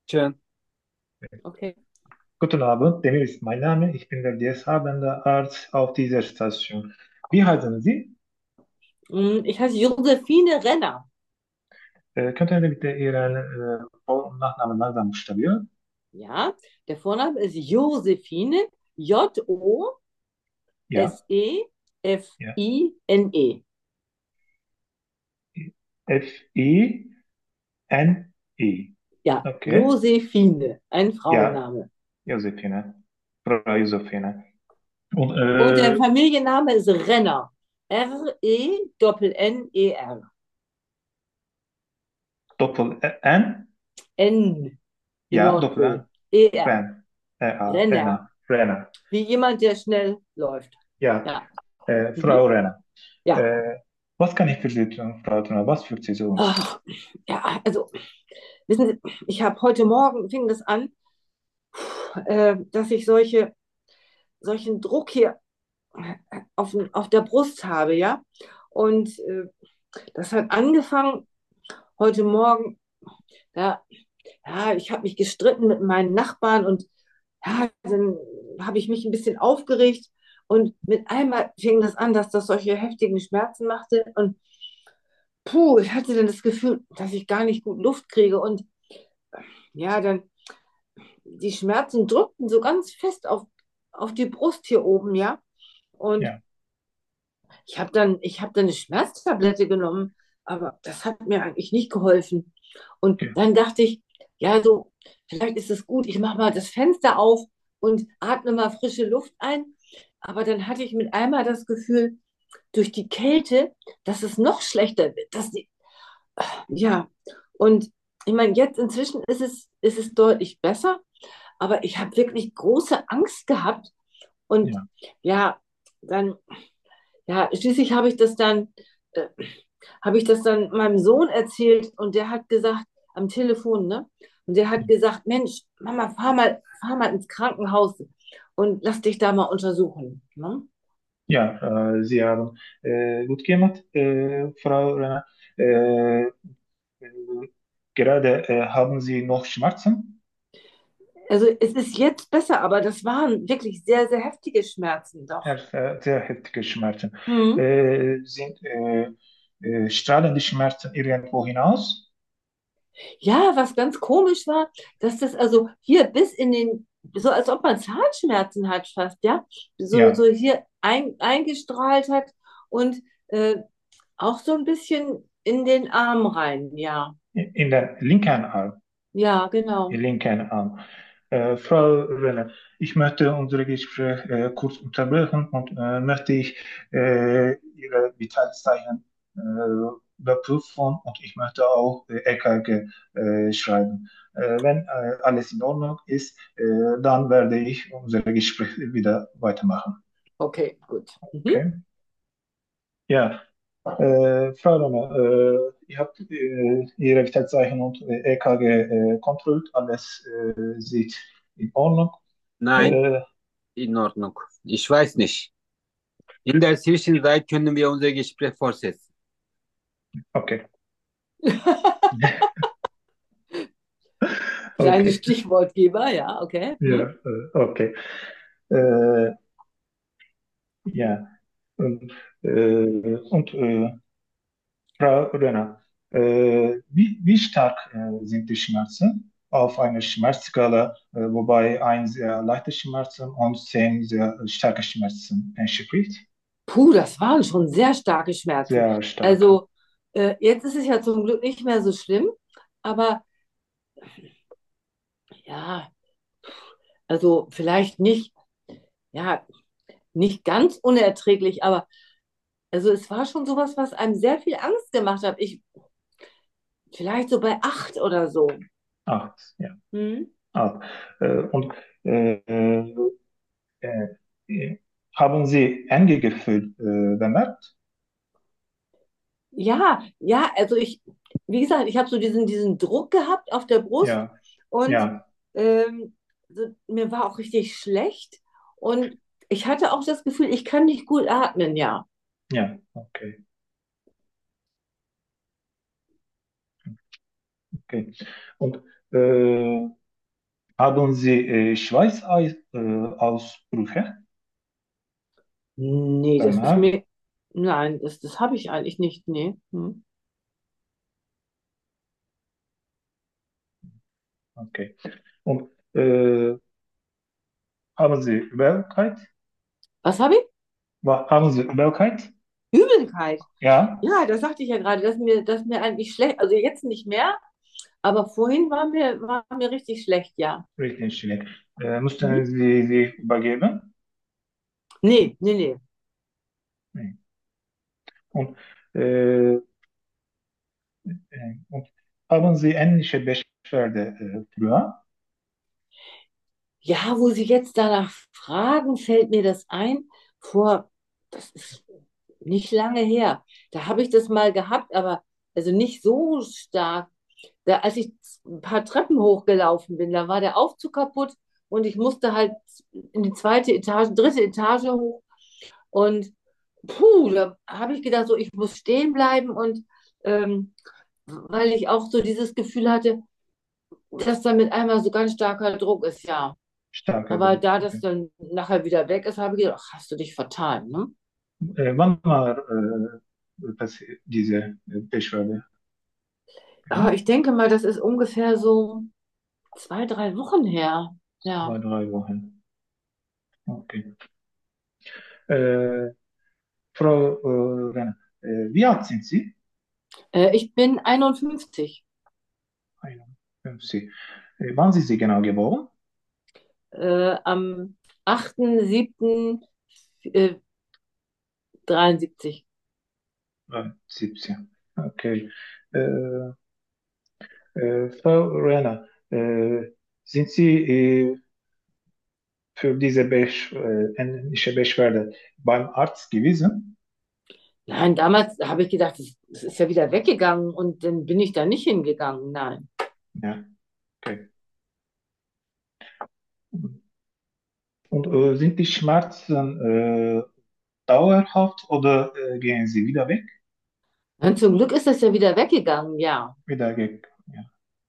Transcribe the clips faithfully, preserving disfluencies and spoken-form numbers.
Schön. Okay. Guten Abend, Demir ist mein Name. Ich bin der D S H-Bender Arzt auf dieser Station. Wie heißen Sie? Mm, Ich heiße Josephine Renner. Äh, könnten Sie bitte Ihren äh, Vor- und Nachnamen langsam buchstabieren? Ja, der Vorname ist Josephine, Ja, ja. J-O-S-E-F-I-N-E. F-I-N-I. Ja, Okay. Josephine, ein Ja, Frauenname. Josephine. Frau Josephine. Und Und der äh, Familienname ist Renner. R-E-N-N-E-R. Doppel-N? N wie Ja, Nordpol. Doppel-N. E-R. Ren. R-A. Renner. Rena. Rena. Wie jemand, der schnell läuft. Ja, Ja. äh, Mhm. Frau Rena. Ja. Äh, was kann ich für Sie tun, Frau Rena? Was führt Sie so? Ach, ja, also, wissen Sie, ich habe heute Morgen, fing das an, äh, dass ich solche, solchen Druck hier auf, auf der Brust habe, ja. Und äh, das hat angefangen heute Morgen, ja, ja ich habe mich gestritten mit meinen Nachbarn und ja, dann habe ich mich ein bisschen aufgeregt und mit einmal fing das an, dass das solche heftigen Schmerzen machte und puh, ich hatte dann das Gefühl, dass ich gar nicht gut Luft kriege und ja, dann die Schmerzen drückten so ganz fest auf, auf die Brust hier oben, ja. Und Ja, Ich habe dann, ich habe dann eine Schmerztablette genommen, aber das hat mir eigentlich nicht geholfen. Und okay. dann dachte ich, ja, so, vielleicht ist es gut, ich mache mal das Fenster auf und atme mal frische Luft ein. Aber dann hatte ich mit einmal das Gefühl, durch die Kälte, dass es noch schlechter wird. Dass die, ja, und ich meine, jetzt inzwischen ist es, ist es deutlich besser, aber ich habe wirklich große Angst gehabt. Und Ja, ja, dann ja, schließlich habe ich das dann, äh, habe ich das dann meinem Sohn erzählt und der hat gesagt, am Telefon, ne? Und der hat gesagt, Mensch, Mama, fahr mal, fahr mal ins Krankenhaus und lass dich da mal untersuchen. Ne? ja, äh, Sie haben äh, gut gemacht, äh, Frau Renner. Äh, äh, gerade äh, haben Sie noch Schmerzen? Also es ist jetzt besser, aber das waren wirklich sehr, sehr heftige Schmerzen doch. Her- äh, Sehr heftige Schmerzen. Mhm. Äh, sind äh, äh, strahlen die Schmerzen irgendwo hinaus? Ja, was ganz komisch war, dass das also hier bis in den, so als ob man Zahnschmerzen hat fast, ja, so, so Ja, hier ein, eingestrahlt hat und äh, auch so ein bisschen in den Arm rein, ja. in den linken Arm. Ja, genau. Linken Arm. Äh, Frau Renner, ich möchte unser Gespräch äh, kurz unterbrechen und äh, möchte ich äh, Ihre Vitalzeichen äh, überprüfen und ich möchte auch äh, E K G äh, schreiben. Äh, wenn äh, alles in Ordnung ist, äh, dann werde ich unser Gespräch wieder weitermachen. Okay, gut. Mhm. Okay? Ja, äh, Frau Renner, äh, ihr habt äh, Ihre Vitalzeichen und äh, E K G äh, kontrolliert, alles äh, sieht in Ordnung. Nein, Äh, in Ordnung. Ich weiß nicht. In der Zwischenzeit können wir unser Gespräch fortsetzen. okay. Kleines Okay. Stichwortgeber, ja, okay. Ja, Hm? äh, okay. Äh, ja. Und, äh, und äh, Frau Renner, äh, wie, wie stark äh, sind die Schmerzen auf einer Schmerzskala, äh, wobei ein sehr leichte Schmerzen und zehn sehr starke Schmerzen entspricht? Puh, das waren schon sehr starke Schmerzen. Sehr starke. Also äh, jetzt ist es ja zum Glück nicht mehr so schlimm, aber ja, also vielleicht nicht, ja, nicht ganz unerträglich, aber also es war schon sowas, was einem sehr viel Angst gemacht hat. Ich vielleicht so bei acht oder so. Acht, ja. Hm? Acht. Äh, und äh, äh, äh, haben Sie enge Gefühl äh, bemerkt? Ja, ja, also ich, wie gesagt, ich habe so diesen, diesen Druck gehabt auf der Brust Ja, und ja, ähm, so, mir war auch richtig schlecht und ich hatte auch das Gefühl, ich kann nicht gut atmen, ja. ja, okay, okay. Und äh, Haben Sie äh, Schweißausbrüche Nee, das ist danach? mir, nein, das, das habe ich eigentlich nicht, nee. Hm. Okay. Und äh, haben Sie Übelkeit? Was habe ich? Wa- Haben Sie Übelkeit? Übelkeit. Ja, Ja, das sagte ich ja gerade, dass mir, dass mir eigentlich schlecht, also jetzt nicht mehr, aber vorhin war mir, war mir richtig schlecht, ja. richtig schlecht. Äh, mussten Mhm. Sie sich übergeben? Nee, nee, nee. Nee. Und, äh, äh, und haben Sie ähnliche Beschwerde äh, früher? Ja, wo Sie jetzt danach fragen, fällt mir das ein. Vor, das ist nicht lange her. Da habe ich das mal gehabt, aber also nicht so stark. Da, als ich ein paar Treppen hochgelaufen bin, da war der Aufzug kaputt und ich musste halt in die zweite Etage, dritte Etage hoch. Und puh, da habe ich gedacht, so, ich muss stehen bleiben und ähm, weil ich auch so dieses Gefühl hatte, dass da mit einmal so ganz starker Druck ist, ja. Starker Aber Druck. da das Okay. dann nachher wieder weg ist, habe ich gedacht, ach, hast du dich vertan, ne? Äh, wann war äh, passi- diese äh, Beschwerde? Aber Genau. ich denke mal, das ist ungefähr so zwei, drei Wochen her. Zwei, Ja. drei Wochen. Okay. Äh, Frau äh, Renner, äh, wie alt sind Sie? Äh, ich bin einundfünfzig, einundfünfzig. Äh, wann sind Sie genau geboren? äh, am achten siebten äh, dreiundsiebzig. Äh, siebzehn. Okay. Äh, äh, Frau Renner, äh, sind Sie äh, für diese Besch äh, ähnliche Beschwerde beim Arzt gewesen? Nein, damals habe ich gedacht, es es ist ja wieder weggegangen und dann bin ich da nicht hingegangen. Nein. Ja, okay. Und äh, sind die Schmerzen äh, dauerhaft oder äh, gehen sie wieder weg? Und zum Glück ist das ja wieder weggegangen, ja. Wieder weg. Ja.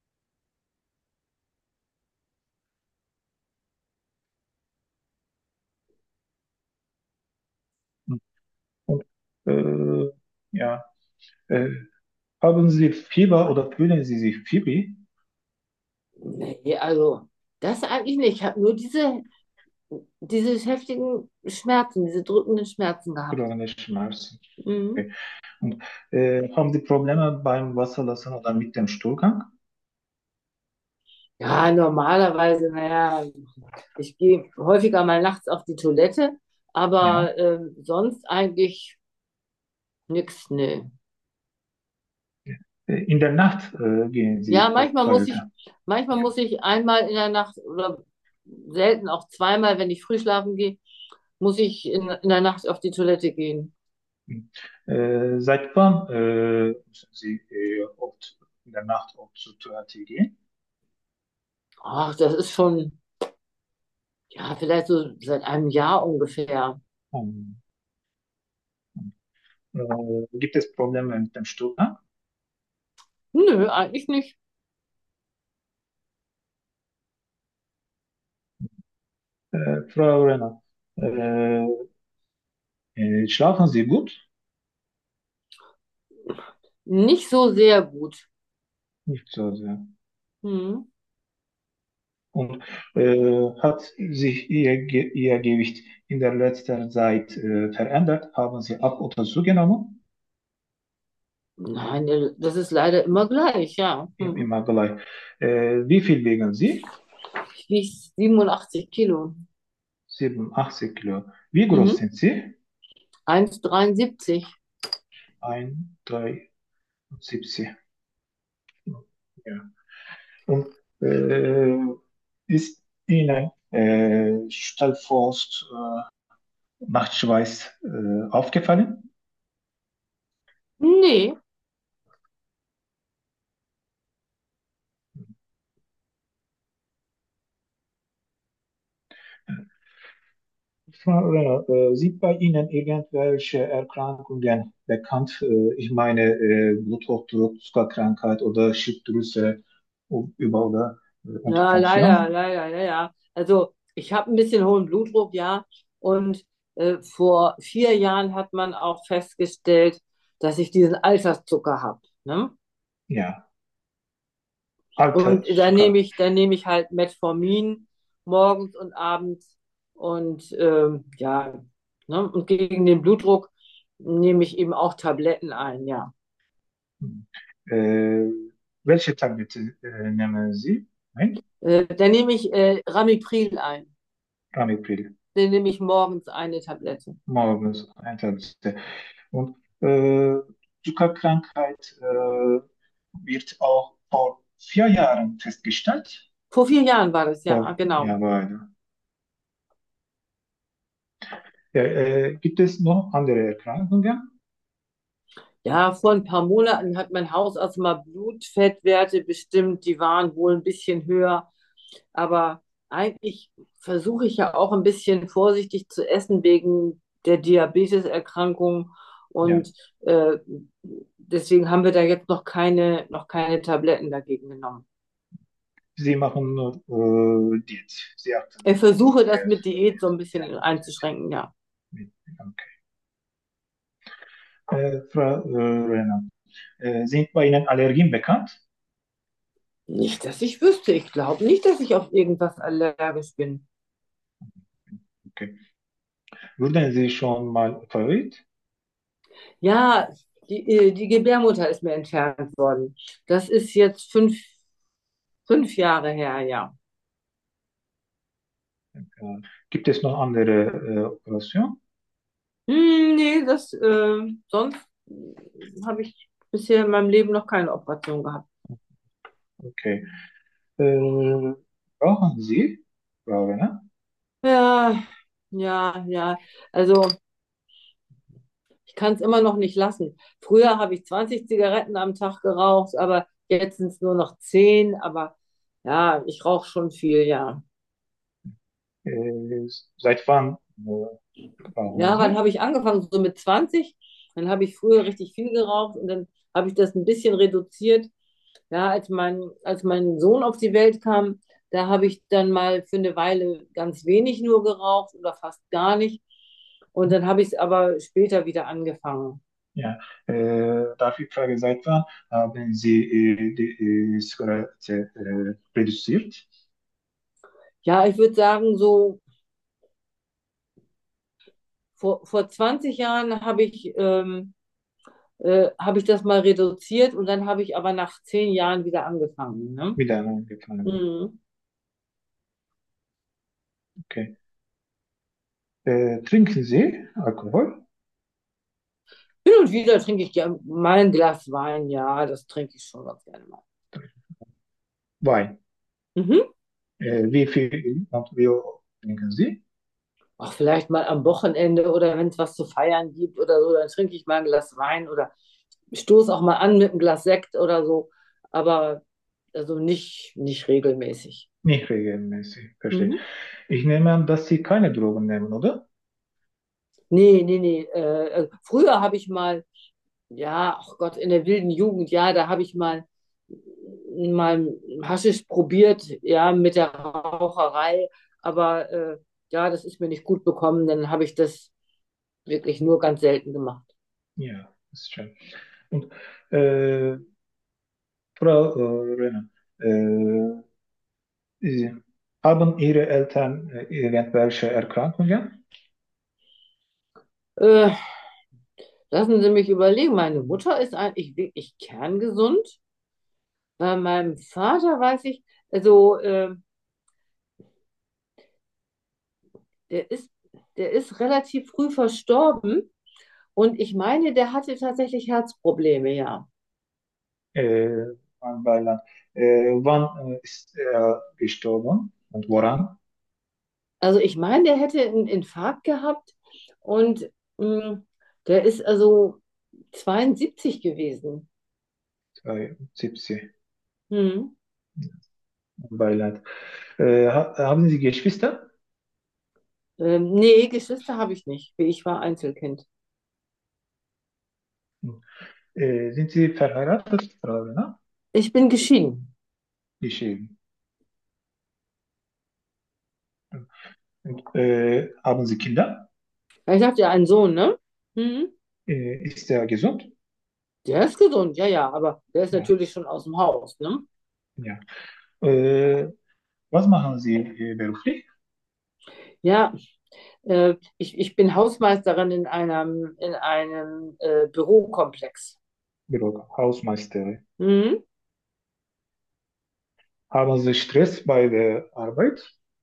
Und äh, ja, äh, haben Sie Fieber oder fühlen Sie sich Fieber? Nee, also das eigentlich nicht. Ich habe nur diese, diese heftigen Schmerzen, diese drückenden Schmerzen gehabt. Chronische Schmerzen. Mhm. Okay. Und äh, haben Sie Probleme beim Wasserlassen oder mit dem Stuhlgang? Ja, normalerweise, naja, ich gehe häufiger mal nachts auf die Toilette, Ja. aber ähm, sonst eigentlich nichts, nee. Äh, In der Nacht äh, gehen Ja, Sie auf manchmal muss ich, Toilette. manchmal muss ich einmal in der Nacht oder selten auch zweimal, wenn ich früh schlafen gehe, muss ich in, in der Nacht auf die Toilette gehen. Äh, seit wann äh, müssen Sie äh, oft in der Nacht oft zur Toilette gehen? Ach, das ist schon, ja, vielleicht so seit einem Jahr ungefähr. Um, äh, gibt es Probleme mit dem Stuhlgang? Nö, eigentlich nicht. Äh, Frau Renner, äh, äh, schlafen Sie gut? Nicht so sehr gut. Nicht so sehr. Hm. Und äh, hat sich Ihr, Ge Ihr Gewicht in der letzten Zeit äh, verändert? Haben Sie ab oder zugenommen? Nein, das ist leider immer gleich, ja. I- Hm. Immer gleich. Äh, wie viel wiegen Sie? Ich wiege siebenundachtzig Kilo. siebenundachtzig Kilo. Wie groß Mhm. sind Sie? eins Komma dreiundsiebzig. eins Komma dreiundsiebzig. Ja. Und äh, ist Ihnen äh, Stellfrost, äh, Nachtschweiß äh, aufgefallen? Nee, Frau Renner, äh, sind bei Ihnen irgendwelche Erkrankungen bekannt? Äh, ich meine, äh, Bluthochdruck, Zuckerkrankheit oder Schilddrüse über oder? und Ja, leider, Tension? leider, ja, ja. Also ich habe ein bisschen hohen Blutdruck, ja. Und äh, vor vier Jahren hat man auch festgestellt, dass ich diesen Alterszucker habe. Ne? Ja, Und dann Alterszucker. nehme ich, dann nehme ich halt Metformin morgens und abends. Und ähm, ja, ne? Und gegen den Blutdruck nehme ich eben auch Tabletten ein, ja. Hm. Äh, welche Tablette äh, nehmen Sie? Nein? Äh, dann nehme ich äh, Ramipril ein. Ramipril. Dann nehme ich morgens eine Tablette. Morgens eine Tablette. Und äh, Zuckerkrankheit äh, wird auch vor vier Jahren festgestellt. Vor vier Jahren war das, ja, Vor, genau. ja, beide. Ja, äh, gibt es noch andere Erkrankungen? Ja, vor ein paar Monaten hat mein Hausarzt mal Blutfettwerte bestimmt, die waren wohl ein bisschen höher, aber eigentlich versuche ich ja auch ein bisschen vorsichtig zu essen wegen der Diabeteserkrankung Ja, und äh, deswegen haben wir da jetzt noch keine, noch keine Tabletten dagegen genommen. Sie machen nur äh, Diät. Sie Ich achten versuche das sehr mit Diät so ein ja, bisschen einzuschränken, ja. mit, okay. Äh, Frau äh, Renner, äh, sind bei Ihnen Allergien bekannt? Nicht, dass ich wüsste. Ich glaube nicht, dass ich auf irgendwas allergisch bin. Okay. Wurden Sie schon mal operiert? Ja, die, äh, die Gebärmutter ist mir entfernt worden. Das ist jetzt fünf, fünf Jahre her, ja. Äh, gibt es noch andere äh, Operationen? Hm, nee, das, äh, sonst habe ich bisher in meinem Leben noch keine Operation gehabt. Okay. Äh, brauchen Sie, Frau Renner? Ja, ja, ja. Also, ich kann es immer noch nicht lassen. Früher habe ich zwanzig Zigaretten am Tag geraucht, aber jetzt sind es nur noch zehn. Aber ja, ich rauche schon viel, ja. Äh, seit wann äh, rauchen Ja, wann Sie? habe ich angefangen? So mit zwanzig. Dann habe ich früher richtig viel geraucht und dann habe ich das ein bisschen reduziert. Ja, als mein, als mein Sohn auf die Welt kam, da habe ich dann mal für eine Weile ganz wenig nur geraucht oder fast gar nicht. Und dann habe ich es aber später wieder angefangen. Ja, äh, darf ich fragen, seit wann haben Sie äh, die äh, Zigarette äh, reduziert? Ja, ich würde sagen, so vor, vor zwanzig Jahren habe ich, ähm, äh, habe ich das mal reduziert und dann habe ich aber nach zehn Jahren wieder angefangen. Ne? Wieder angefangen. Mhm. Okay. Äh, trinken Sie Alkohol? Hin und wieder trinke ich gerne mal ein Glas Wein. Ja, das trinke ich schon ganz gerne mal. Wein. Mhm. Äh, wie viel und wie oft trinken Sie? Auch vielleicht mal am Wochenende oder wenn es was zu feiern gibt oder so, dann trinke ich mal ein Glas Wein oder stoße auch mal an mit einem Glas Sekt oder so. Aber also nicht, nicht regelmäßig. Nicht regelmäßig, verstehe. Mhm. Ich nehme an, dass Sie keine Drogen nehmen, oder? Nee, nee, nee. Äh, äh, früher habe ich mal, ja, ach Gott, in der wilden Jugend, ja, da habe ich mal, mal Haschisch probiert, ja, mit der Raucherei. Aber äh, ja, das ist mir nicht gut bekommen. Dann habe ich das wirklich nur ganz selten gemacht. Ja, das ist schön. Und äh, Frau äh, Renner, äh, Sie- haben Ihre Eltern äh, irgendwelche Erkrankungen? Äh, Lassen Sie mich überlegen. Meine Mutter ist eigentlich wirklich kerngesund. Bei meinem Vater weiß ich, also äh, der ist, der ist relativ früh verstorben und ich meine, der hatte tatsächlich Herzprobleme, ja. Äh, mein Beileid. Äh, wann äh, ist er gestorben und woran? Also ich meine, der hätte einen Infarkt gehabt und mh, der ist also zweiundsiebzig gewesen. zweiundsiebzig. Hm. Beileid. Äh, ha haben Sie Geschwister? Ähm, nee, Geschwister habe ich nicht. Ich war Einzelkind. Äh, sind Sie verheiratet, Frau Renner? Ich bin geschieden. Geschieden. Und, äh, haben Sie Kinder? Ja, ich habe ja einen Sohn, ne? Mhm. Äh, ist er gesund? Der ist gesund, ja, ja, aber der ist Ja, natürlich schon aus dem Haus, ne? ja. Äh, was machen Sie äh, beruflich? Ja, äh, ich, ich bin Hausmeisterin in einem, in einem äh, Bürokomplex. Büro, Hausmeister. Mhm. Haben Sie Stress bei der Arbeit?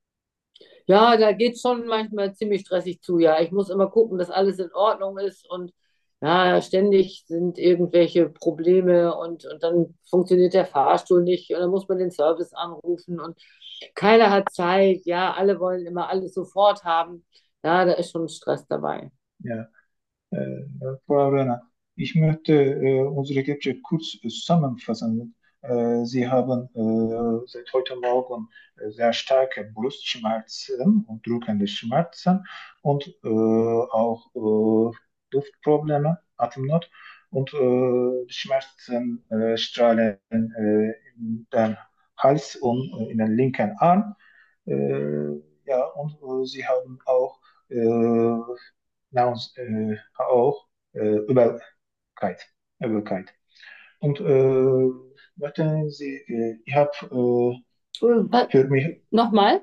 Ja, da geht schon manchmal ziemlich stressig zu, ja. Ich muss immer gucken, dass alles in Ordnung ist und ja, ständig sind irgendwelche Probleme und, und dann funktioniert der Fahrstuhl nicht und dann muss man den Service anrufen und keiner hat Zeit. Ja, alle wollen immer alles sofort haben. Ja, da ist schon Stress dabei. Ja. Äh, Frau Renner, ich möchte äh, unsere Gespräche kurz zusammenfassen. Äh, Sie haben äh, seit heute Morgen äh, sehr starke Brustschmerzen und drückende Schmerzen und äh, auch äh, Luftprobleme, Atemnot und äh, Schmerzen äh, strahlen äh, in den Hals und äh, in den linken Arm. Äh, ja, und äh, Sie haben auch äh, Nouns, äh, auch äh, Übelkeit, Übelkeit. Und äh, möchten Sie, äh, ich habe äh, Äh, wa- für mich, Nochmal?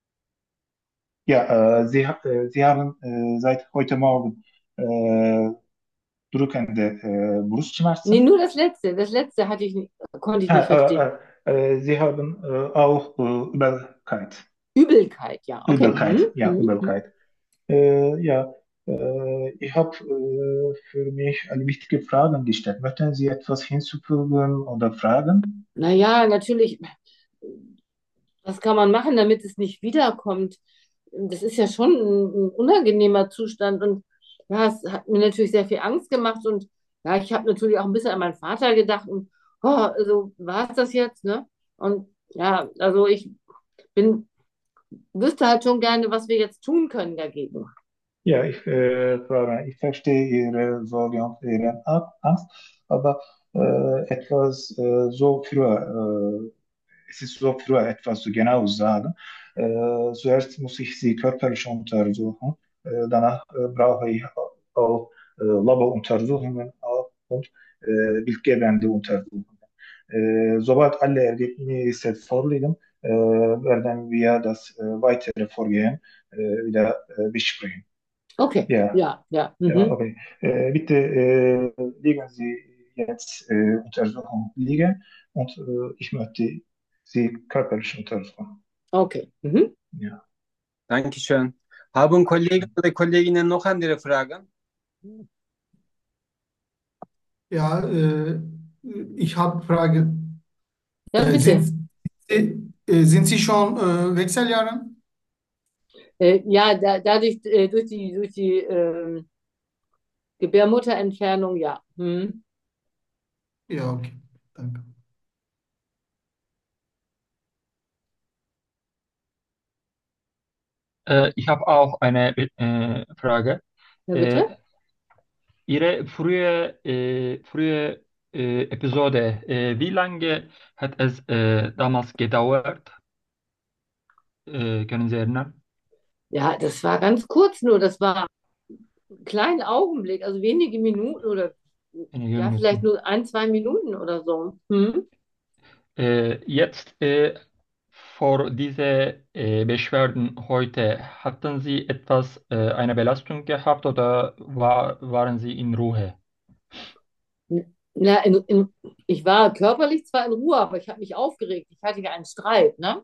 ja, äh, Sie, ha- äh, Sie haben äh, seit heute Morgen äh, drückende äh, Nee, Brustschmerzen. nur das letzte. Das letzte hatte ich nicht, konnte ich Ah, nicht verstehen. äh, äh, äh, Sie haben äh, auch äh, Übelkeit. Übelkeit, ja. Okay. Übelkeit, Mhm. ja, Mhm. Mhm. Übelkeit. Äh, ja, äh, ich habe äh, für mich eine wichtige Frage gestellt. Möchten Sie etwas hinzufügen oder fragen? Naja, natürlich. Was kann man machen, damit es nicht wiederkommt? Das ist ja schon ein, ein unangenehmer Zustand und ja, es hat mir natürlich sehr viel Angst gemacht und ja, ich habe natürlich auch ein bisschen an meinen Vater gedacht und oh, also war es das jetzt, ne? Und ja, also ich bin, wüsste halt schon gerne, was wir jetzt tun können dagegen. Ja, ich, äh, Frau, ich verstehe Ihre Sorge und Ihre A- Angst, aber äh, etwas äh, so früher, äh, es ist so früher etwas zu genau sagen. Äh, zuerst muss ich Sie körperlich untersuchen, äh, danach äh, brauche ich auch äh, Laboruntersuchungen auch und äh, bildgebende Untersuchungen. Äh, sobald alle Ergebnisse vorliegen, äh, werden wir das äh, weitere Vorgehen äh, wieder äh, besprechen. Okay, Ja, ja, ja. ja, Mhm. okay. Äh, bitte äh, legen Sie jetzt äh, Untersuchung liegen und äh, ich möchte Sie körperlich untersuchen. Okay. Mhm. Ja, Dankeschön. Haben Kollegen Dankeschön. oder Kolleginnen noch andere Fragen? Ja, äh, ich habe Frage. Ja, Äh, bitte. sind, äh, äh, sind Sie schon äh, Wechseljahren? Äh, ja, da, dadurch, äh, durch die, durch die ähm, Gebärmutterentfernung, ja. Mhm. Ja, okay. Danke. Äh, ich habe auch eine äh, Frage. Ja, Äh, bitte? Ihre frühe, äh, frühe äh, Episode, äh, wie lange hat es äh, damals gedauert? Äh, können Sie erinnern? Ja, das war ganz kurz nur. Das war einen kleinen Augenblick, also wenige Minuten oder Einige ja, vielleicht Minuten. nur ein, zwei Minuten oder so. Hm? Äh, jetzt äh, vor diese äh, Beschwerden heute, hatten Sie etwas, äh, eine Belastung gehabt oder war, waren Sie in Ruhe? Na, in, in, ich war körperlich zwar in Ruhe, aber ich habe mich aufgeregt. Ich hatte ja einen Streit, ne?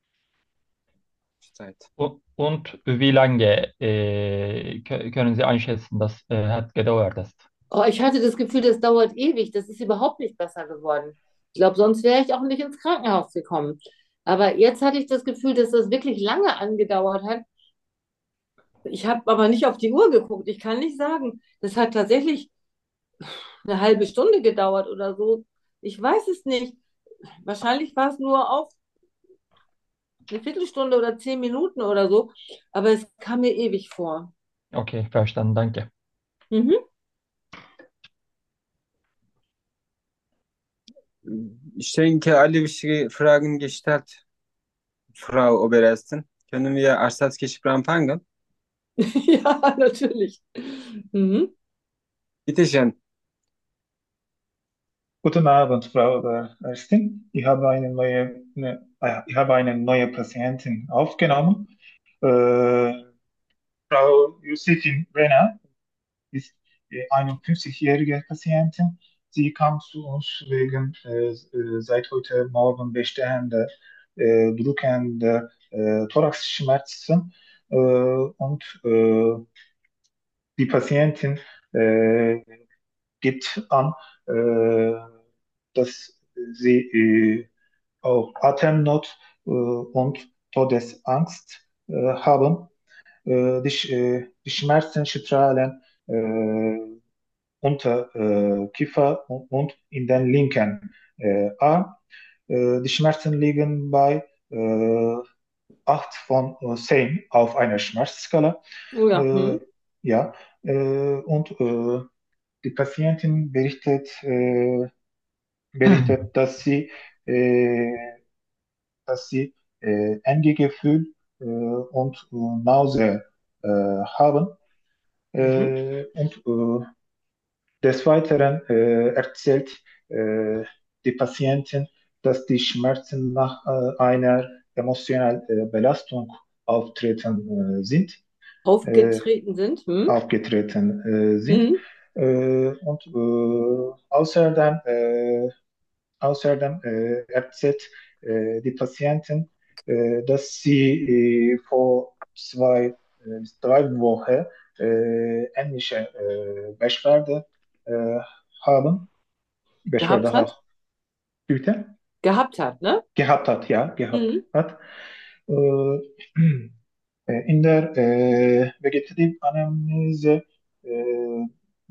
Zeit. Und, und wie lange äh, k- können Sie einschätzen, das äh, hat gedauert ist? Oh, ich hatte das Gefühl, das dauert ewig. Das ist überhaupt nicht besser geworden. Ich glaube, sonst wäre ich auch nicht ins Krankenhaus gekommen. Aber jetzt hatte ich das Gefühl, dass das wirklich lange angedauert hat. Ich habe aber nicht auf die Uhr geguckt. Ich kann nicht sagen, das hat tatsächlich eine halbe Stunde gedauert oder so. Ich weiß es nicht. Wahrscheinlich war es nur auch eine Viertelstunde oder zehn Minuten oder so, aber es kam mir ewig vor. Okay, verstanden, danke. Mhm. Ich denke, alle wichtigen Fragen gestellt, Frau Oberärztin. Können wir Arsatzkeşif anfangen? Ja, natürlich. Mhm. Bitte schön. Guten Abend, Frau äh, Ärztin. Ich habe eine neue, ne, äh, ich habe eine neue Patientin aufgenommen. Äh, Frau Josephine Renner ist äh, einundfünfzig-jährige Patientin. Sie kam zu uns wegen äh, äh, seit heute Morgen bestehender äh, drückender äh, Thoraxschmerzen äh, und äh, die Patientin äh, gibt an, äh, dass sie äh, auch Atemnot äh, und Todesangst äh, haben. Äh, die, Sch- äh, die Schmerzen strahlen äh, unter äh, Kiefer und, und in den linken äh, Arm. Äh, die Schmerzen liegen bei äh, acht von äh, zehn auf einer Schmerzskala. Oh ja. Äh, Mhm. ja, äh, und äh, die Patientin berichtet, äh, berichtet, dass sie, äh, dass sie äh, Engegefühl äh, und äh, Nausea äh, haben. Mhm. Äh, und äh, des Weiteren äh, erzählt äh, die Patientin, dass die Schmerzen nach äh, einer emotionalen äh, Belastung auftreten äh, sind, äh, Aufgetreten sind. Mhm. aufgetreten äh, sind. Mhm. Äh, und äh, außerdem, äh, außerdem äh, erzählt äh, die Patientin, äh, dass sie äh, vor zwei, äh, drei Wochen äh, ähnliche äh, Beschwerde äh, haben. Gehabt Beschwerde hat? auch bitte Gehabt hat, ne? gehabt hat, ja, gehabt Mhm. hat. Äh, äh, in der äh, Vegetative-Anamnese äh,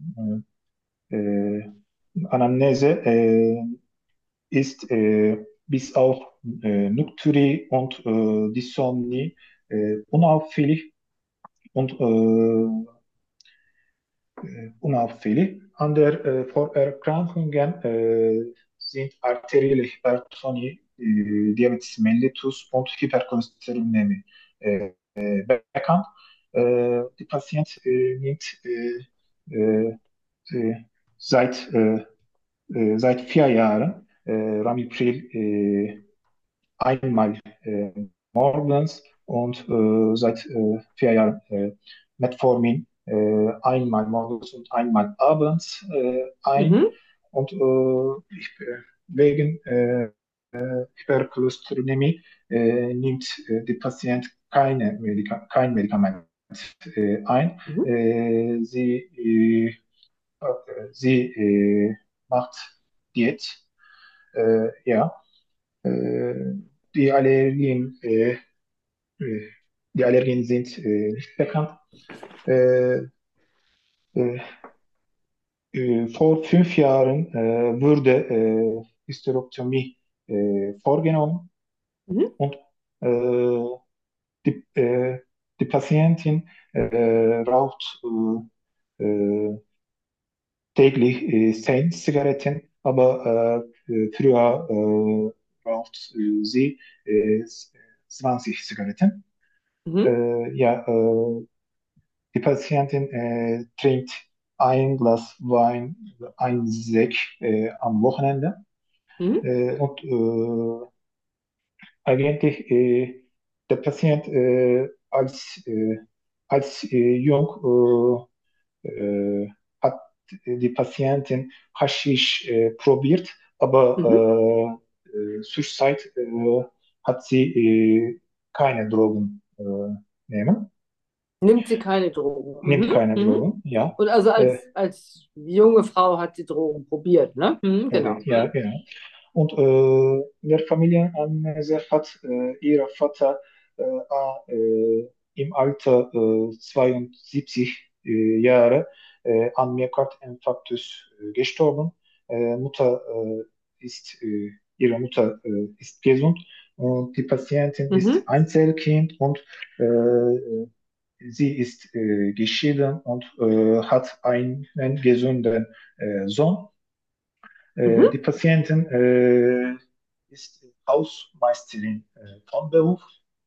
äh, Anamnese äh, ist äh, bis auch äh, Nocturie und äh, Dysomnie äh, unauffällig und äh, äh, unauffällig. Andere äh, Vorerkrankungen äh, sind arterielle Hypertonie, äh, Diabetes mellitus und Hypercholesterinämie äh, äh, bekannt. Äh, die Patient äh, nimmt äh, äh, äh, seit, äh, äh, seit vier Jahren äh, Ramipril äh, einmal äh, morgens und äh, seit äh, vier Jahren äh, Metformin äh, einmal morgens und einmal abends äh, ein. Mhm. Und äh, ich, äh, wegen äh, äh, Hypercholesterinämie äh, nimmt äh, der Patient keine Medika kein Medikament äh, ein. Mhm. Äh, sie äh, sie äh, macht Diät, äh, ja. Äh, die Allergien, äh, äh, die Allergien sind äh, nicht bekannt. Äh, äh, äh, vor fünf Jahren äh, wurde äh, Hysterektomie äh, vorgenommen Mhm. und äh, die, äh, die Patientin äh, raucht äh, äh, täglich äh, zehn Zigaretten, aber äh, äh, früher äh, raucht äh, sie äh, zwanzig Zigaretten. Mhm. Äh, ja, äh, die Patientin äh, trinkt ein Glas Wein, ein Sekt äh, am Wochenende. Mhm. Äh, und äh, eigentlich äh, der Patient äh, als, äh, als äh, jung äh, äh, hat die Patientin Haschisch äh, probiert, Mhm. aber äh, äh, zurzeit äh, hat sie äh, keine Drogen äh, nehmen, Nimmt sie keine Drogen. nimmt Mhm. keine Mhm. Drogen, ja. Und also Äh, als, als junge Frau hat sie Drogen probiert, ne? Mhm. äh, Genau. ja, Mhm. genau. Und äh, in der Familienanamnese hat äh, ihr Vater äh, äh, im Alter äh, zweiundsiebzig äh, Jahre äh, an Myokardinfarktus äh, gestorben. Äh, Mutter äh, ist, äh, ihre Mutter äh, ist gesund und die Patientin ist Mhm. Einzelkind und äh, sie ist äh, geschieden und äh, hat einen gesunden äh, Sohn. Äh, Mhm. die Patientin äh, ist Hausmeisterin äh, von Beruf.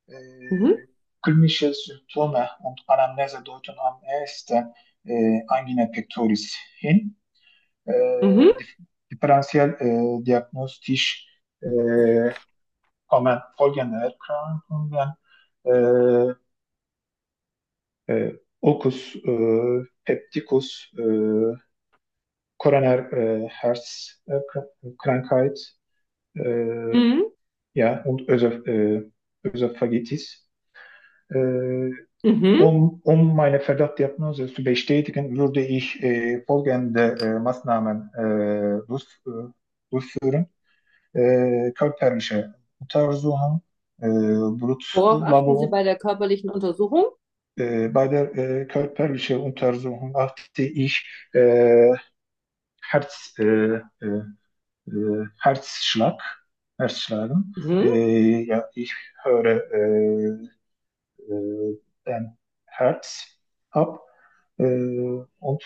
Mhm. Klinische Symptome und Anamnese deuten am ehesten äh, Angina pectoris hin. Äh, Mhm. dif differenziell äh, diagnostisch äh, kommen folgende Erkrankungen: äh, äh, Ulcus äh, pepticus, äh, Koroner äh, Herzkrankheit, äh, Mhm. ja, und Ösoph äh, Ösophagitis. Äh, Mhm. um, um meine Verdachtdiagnose zu bestätigen, würde ich äh, folgende äh, Maßnahmen äh, durch, äh, durchführen. Äh, körperliche Untersuchung, äh, Worauf achten Sie Blutlabor. bei der körperlichen Untersuchung? Äh, bei der äh, körperlichen Untersuchung achte ich äh, Herz, äh, äh, äh, Herzschlag, Herzschlagen. Mhm. Äh, ja, ich höre äh, äh, den Herz ab äh, und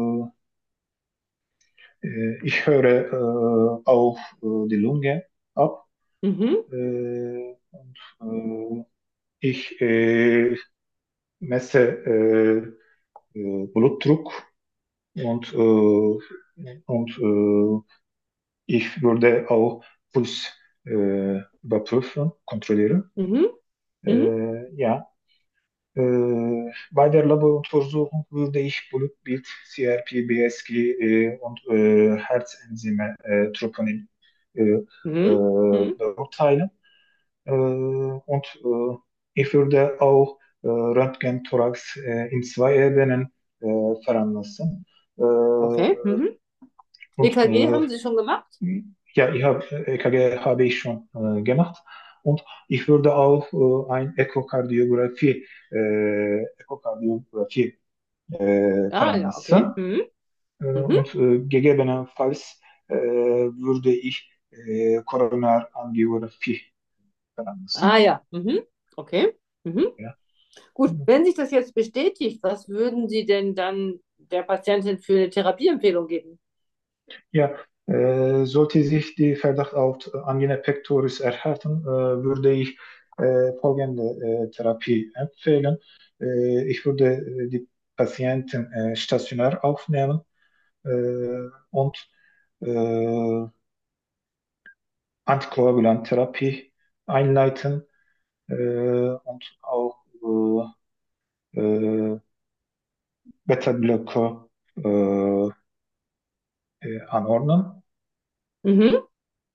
äh, äh, ich höre äh, auch äh, die Lunge ab Mhm. äh, und äh, ich äh, messe äh, äh, Blutdruck und, äh, und äh, ich würde auch Puls äh, überprüfen, kontrollieren. Mhm. Mhm. Äh, ja. Äh, bei der Laboruntersuchung würde ich Blutbild, C R P, B S G äh, und äh, Herzenzyme, äh, Troponin äh, äh, Mhm. Mhm. beurteilen. Äh, und äh, ich würde auch äh, Röntgen-Thorax äh, in zwei Ebenen äh, veranlassen. Äh, Okay. Mhm. und E K G äh, haben Sie schon gemacht? ja, ich habe E K G habe ich schon äh, gemacht und ich würde auch äh, ein Echokardiographie, äh, Echokardiographie äh, Ah, ja, okay. veranlassen Mhm. äh, Mhm. und äh, gegebenenfalls äh, würde ich äh, Koronarangiographie Ah, veranlassen. ja. Mhm. Okay. Mhm. Ja. Gut, wenn sich das jetzt bestätigt, was würden Sie denn dann der Patientin für eine Therapieempfehlung geben? Ja, äh, sollte sich die Verdacht auf Angina pectoris erhärten, äh, würde ich äh, folgende äh, Therapie empfehlen. Äh, ich würde äh, die Patienten äh, stationär aufnehmen äh, und äh, Antikoagulanttherapie einleiten äh, und auch äh, äh, Beta-Blocker äh, äh, anordnen. Mhm.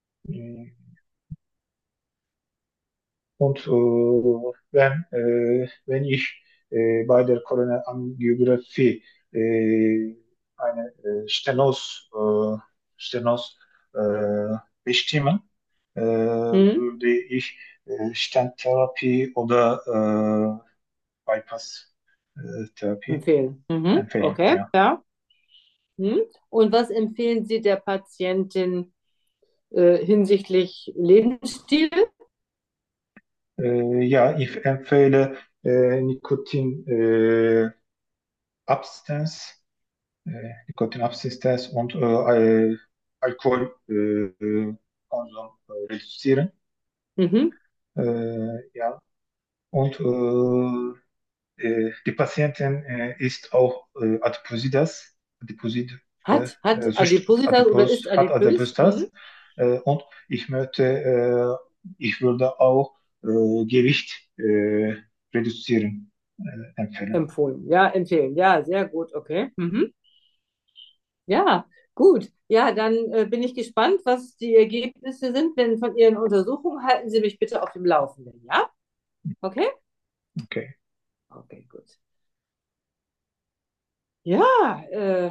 Und äh, wenn, äh, wenn ich äh, bei der Koronarangiographie äh, eine äh, Stenos, äh, Stenos äh, bestimmen, äh, Mhm. würde ich äh, Stenttherapie oder äh, Bypass-Therapie Empfehlen. Mhm. empfehlen. Okay, Ja. ja. Mhm. Und was empfehlen Sie der Patientin äh, hinsichtlich Lebensstil? Äh, ja, ich empfehle äh, Nikotin äh, Abstinenz äh, Nikotinabstinenz und äh, Al- Alkoholkonsum äh, äh, Konsum, äh, reduzieren. Mhm. Äh, ja. Und äh, äh, die Patientin äh, ist auch äh, Adipositas, Adipositas, Hat, äh, hat Sücht- Adipositas oder Adipos, ist hat adipös? Mhm. Adipositas. Äh, und ich möchte, äh, ich würde auch äh, Gewicht äh, reduzieren äh, empfehlen. Empfohlen. Ja, empfehlen. Ja, sehr gut. Okay. Mhm. Ja, gut. Ja, dann äh, bin ich gespannt, was die Ergebnisse sind, wenn von Ihren Untersuchungen. Halten Sie mich bitte auf dem Laufenden, ja? Okay? Okay. Okay, gut. Ja, äh,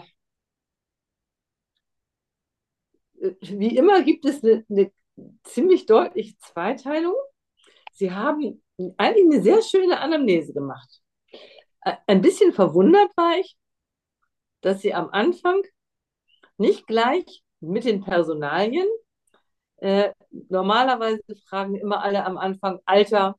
äh, wie immer gibt es eine, eine ziemlich deutliche Zweiteilung. Sie haben eigentlich eine sehr schöne Anamnese gemacht. Ä- Ein bisschen verwundert war ich, dass Sie am Anfang nicht gleich mit den Personalien, äh, normalerweise fragen immer alle am Anfang Alter,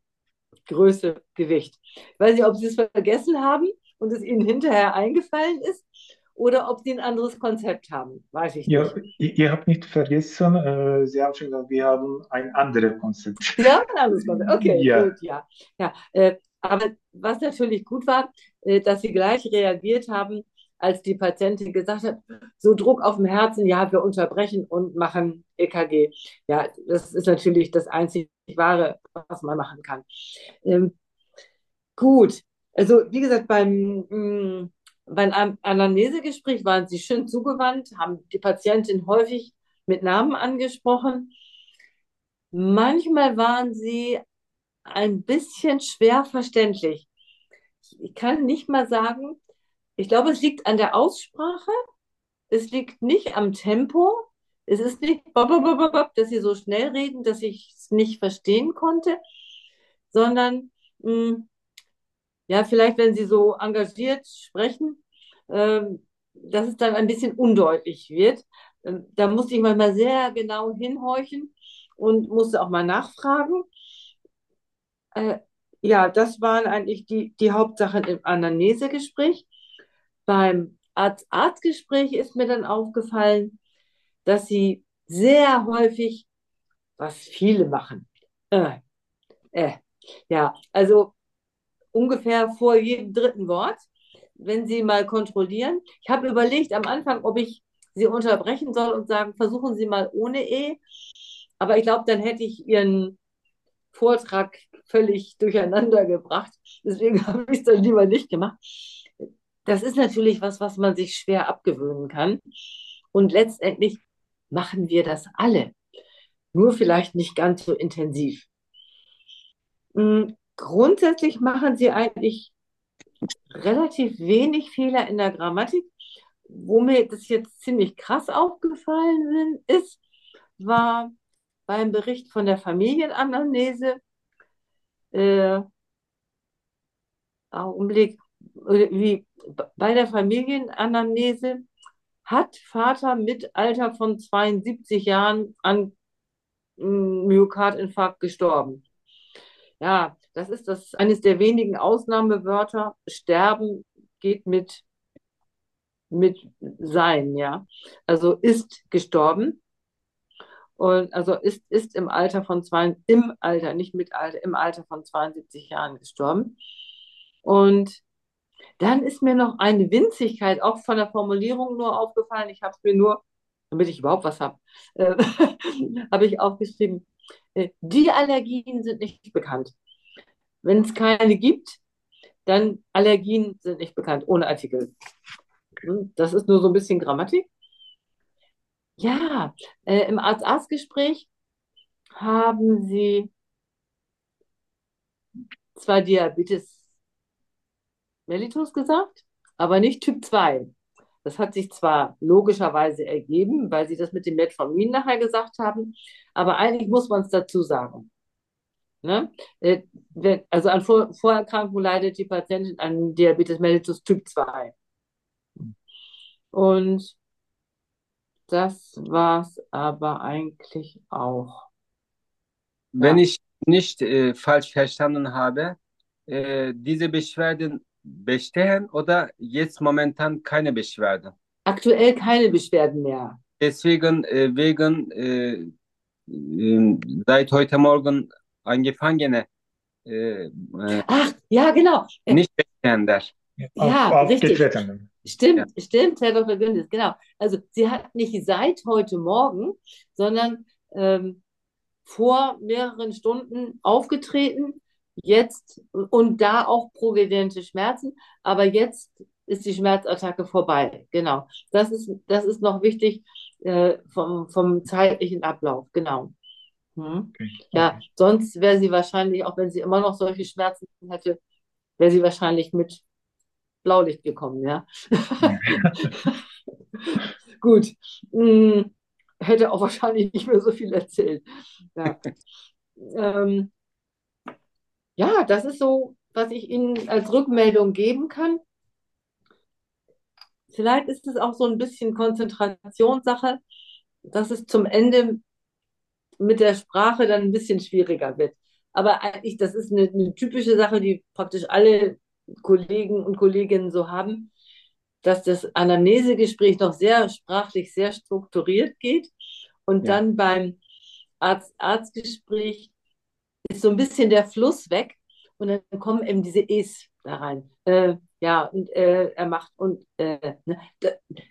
Größe, Gewicht. Ich weiß nicht, ob Sie es vergessen haben und es Ihnen hinterher eingefallen ist oder ob Sie ein anderes Konzept haben. Weiß ich Ja, nicht. ihr, ihr habt nicht vergessen, äh, Sie haben schon gesagt, wir haben ein anderes Konzept. Sie haben ein anderes Konzept. Okay, Ja, gut, ja. Ja, äh, aber was natürlich gut war, äh, dass Sie gleich reagiert haben, als die Patientin gesagt hat, so Druck auf dem Herzen, ja, wir unterbrechen und machen E K G. Ja, das ist natürlich das einzig Wahre, was man machen kann. Ähm, gut, also wie gesagt, beim, mh, beim An- Anamnesegespräch waren Sie schön zugewandt, haben die Patientin häufig mit Namen angesprochen. Manchmal waren Sie ein bisschen schwer verständlich. Ich kann nicht mal sagen, ich glaube, es liegt an der Aussprache, es liegt nicht am Tempo, es ist nicht, bop, bop, bop, bop, dass Sie so schnell reden, dass ich es nicht verstehen konnte, sondern mh, ja, vielleicht, wenn Sie so engagiert sprechen, ähm, dass es dann ein bisschen undeutlich wird. Ähm, da musste ich manchmal sehr genau hinhorchen und musste auch mal nachfragen. Äh, ja, das waren eigentlich die, die Hauptsachen im Anamnesegespräch. Beim Arzt-Arzt-Gespräch ist mir dann aufgefallen, dass sie sehr häufig, was viele machen, äh, äh, ja, also ungefähr vor jedem dritten Wort, wenn Sie mal kontrollieren. Ich habe überlegt am Anfang, ob ich Sie unterbrechen soll und sagen, versuchen Sie mal ohne E. Aber ich glaube, dann hätte ich Ihren Vortrag völlig durcheinander gebracht. Deswegen habe ich es dann lieber nicht gemacht. Das ist natürlich was, was man sich schwer abgewöhnen kann. Und letztendlich machen wir das alle, nur vielleicht nicht ganz so intensiv. Mm, Grundsätzlich machen sie eigentlich relativ wenig Fehler in der Grammatik. Wo mir das jetzt ziemlich krass aufgefallen ist, war beim Bericht von der Familienanamnese, äh, Augenblick, äh, wie bei der Familienanamnese hat Vater mit Alter von zweiundsiebzig Jahren an mm, Myokardinfarkt gestorben. Ja, das ist das eines der wenigen Ausnahmewörter. Sterben geht mit, mit sein, ja. Also ist gestorben und also ist, ist im Alter von zwei, im Alter, nicht mit Alter, im Alter von zweiundsiebzig Jahren gestorben. Und dann ist mir noch eine Winzigkeit auch von der Formulierung nur aufgefallen. Ich habe es mir nur, damit ich überhaupt was habe, äh, habe ich aufgeschrieben. Äh, die Allergien sind nicht bekannt. Wenn es keine gibt, dann Allergien sind nicht bekannt, ohne Artikel. Hm, Das ist nur so ein bisschen Grammatik. Ja, äh, im Arzt-Arzt-Gespräch haben Sie zwar Diabetes mellitus gesagt, aber nicht Typ zwei. Das hat sich zwar logischerweise ergeben, weil Sie das mit dem Metformin nachher gesagt haben, aber eigentlich muss man es dazu sagen. Ne? Äh, wenn- Also an Vor Vorerkrankung leidet die Patientin an Diabetes mellitus Typ zwei. Und das war es aber eigentlich auch. Wenn Ja. ich nicht äh, falsch verstanden habe, äh, diese Beschwerden bestehen oder jetzt momentan keine Beschwerden. Aktuell keine Beschwerden mehr. Deswegen äh, wegen äh, äh, seit heute Morgen angefangene äh, äh, Ach, ja, genau. Äh, nicht bestehender. auf, Ja, richtig. aufgetreten. Ja. Stimmt, stimmt, Herr Doktor Gündis, genau. Also sie hat nicht seit heute Morgen, sondern ähm, vor mehreren Stunden aufgetreten, jetzt und da auch progrediente Schmerzen, aber jetzt ist die Schmerzattacke vorbei. Genau. Das ist, das ist noch wichtig äh, vom, vom zeitlichen Ablauf, genau. Hm. Okay, Ja, okay. sonst wäre sie wahrscheinlich, auch wenn sie immer noch solche Schmerzen hätte, wäre sie wahrscheinlich mit Blaulicht gekommen, ja. Ja. Gut. Hm, hätte auch wahrscheinlich nicht mehr so viel erzählt. Ja. Ähm, ja, das ist so, was ich Ihnen als Rückmeldung geben kann. Vielleicht ist es auch so ein bisschen Konzentrationssache, dass es zum Ende mit der Sprache dann ein bisschen schwieriger wird. Aber eigentlich, das ist eine, eine typische Sache, die praktisch alle Kollegen und Kolleginnen so haben. dass das Anamnesegespräch noch sehr sprachlich sehr strukturiert geht und Ja, dann beim Arzt-Arzt-Gespräch ist so ein bisschen der Fluss weg und dann kommen eben diese E's da rein. Äh, ja, und äh, er macht und äh, ne, da-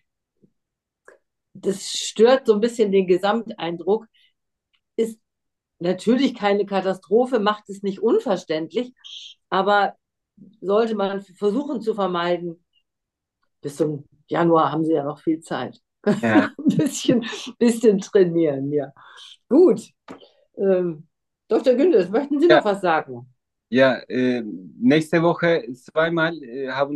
das stört so ein bisschen den Gesamteindruck, ist natürlich keine Katastrophe, macht es nicht unverständlich, aber sollte man versuchen zu vermeiden. Bis zum Januar haben Sie ja noch viel Zeit. ja, Ein bisschen, bisschen trainieren, ja. Gut. Ähm, Doktor Gündes, möchten Sie ja, noch was sagen? ja. Äh, nächste Woche zweimal äh, haben